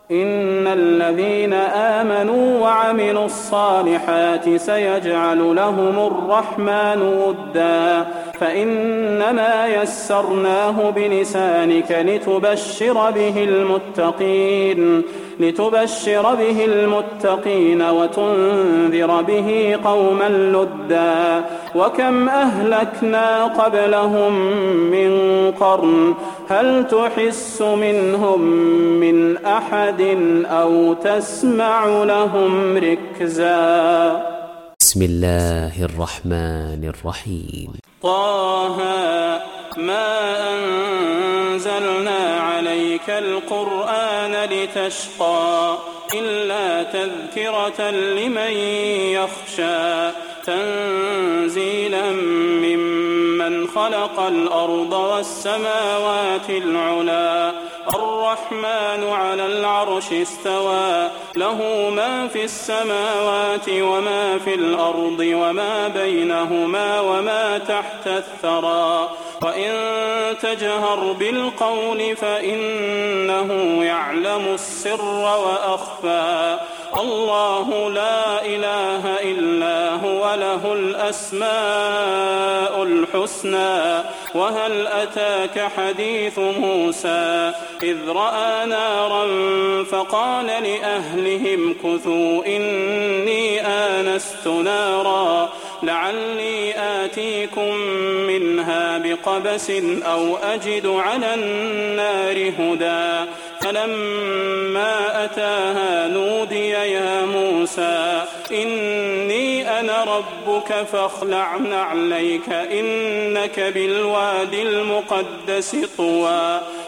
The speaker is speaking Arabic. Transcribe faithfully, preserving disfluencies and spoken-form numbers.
إن الذين آمنوا وعملوا الصالحات سيجعل لهم الرحمن ودا فإنما يسرناه بلسانك لتبشر به المتقين لتبشر به المتقين وتنذر به قوما لدا وكم أهلكنا قبلهم من قرن هل تحس منهم من أحد أو تسمع لهم ركزا. بسم الله الرحمن الرحيم. طه ما أنزلنا عليك القرآن لتشقى إلا تذكرة لمن يخشى تنزيلا ممن خلق الأرض والسماوات العلى الرحمن على العرش استوى له ما في السماوات وما في الأرض وما بينهما وما تحت الثرى وإن تجهر بالقول فإنه يعلم السر وأخفى الله لا إله إلا هو له الأسماء الحسنى وهل أتاك حديث موسى إذ رأى نارا فقال لأهلهم كثوا إني آنست نارا لعلي آتيكم منها بقبس أو أجد على النار هدى فلما أتاها نودي يا موسى إني أنا ربك فاخلع نعليك إنك بالوادي المقدس طوى